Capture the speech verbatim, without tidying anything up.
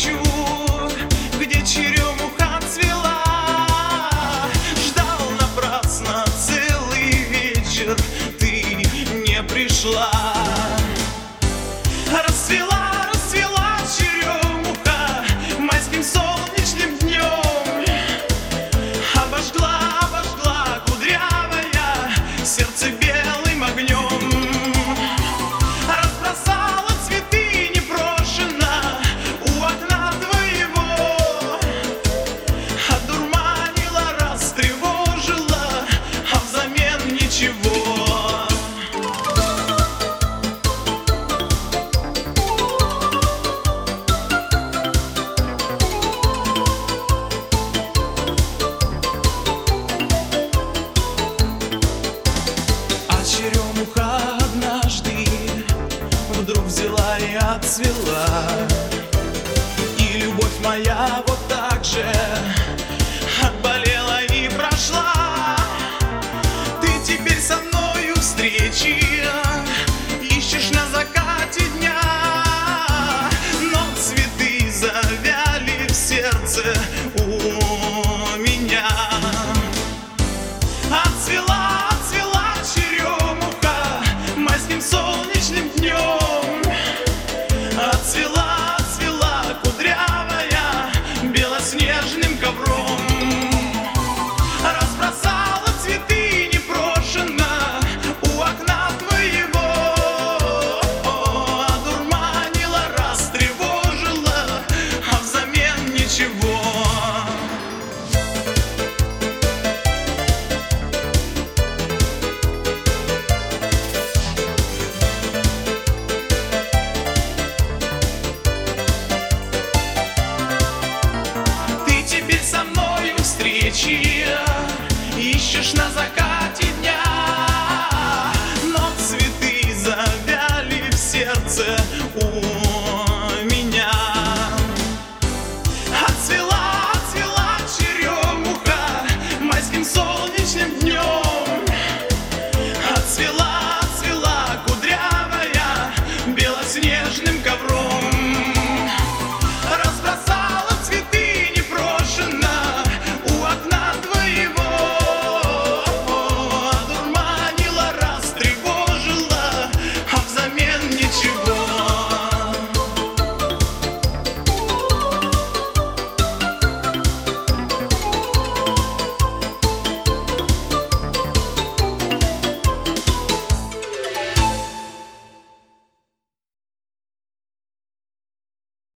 встречу, где черемуха цвела. Ждал напрасно целый вечер, ты не пришла. Расцвела, расцвела черемуха майским солнечным днем. Обожгла, обожгла кудрявая сердце белым огнем. Разбросала цветы непрошено у окна твоего. Одурманила, растревожила, а взамен ничего. Черемуха однажды вдруг взяла и отцвела, и любовь моя вот так же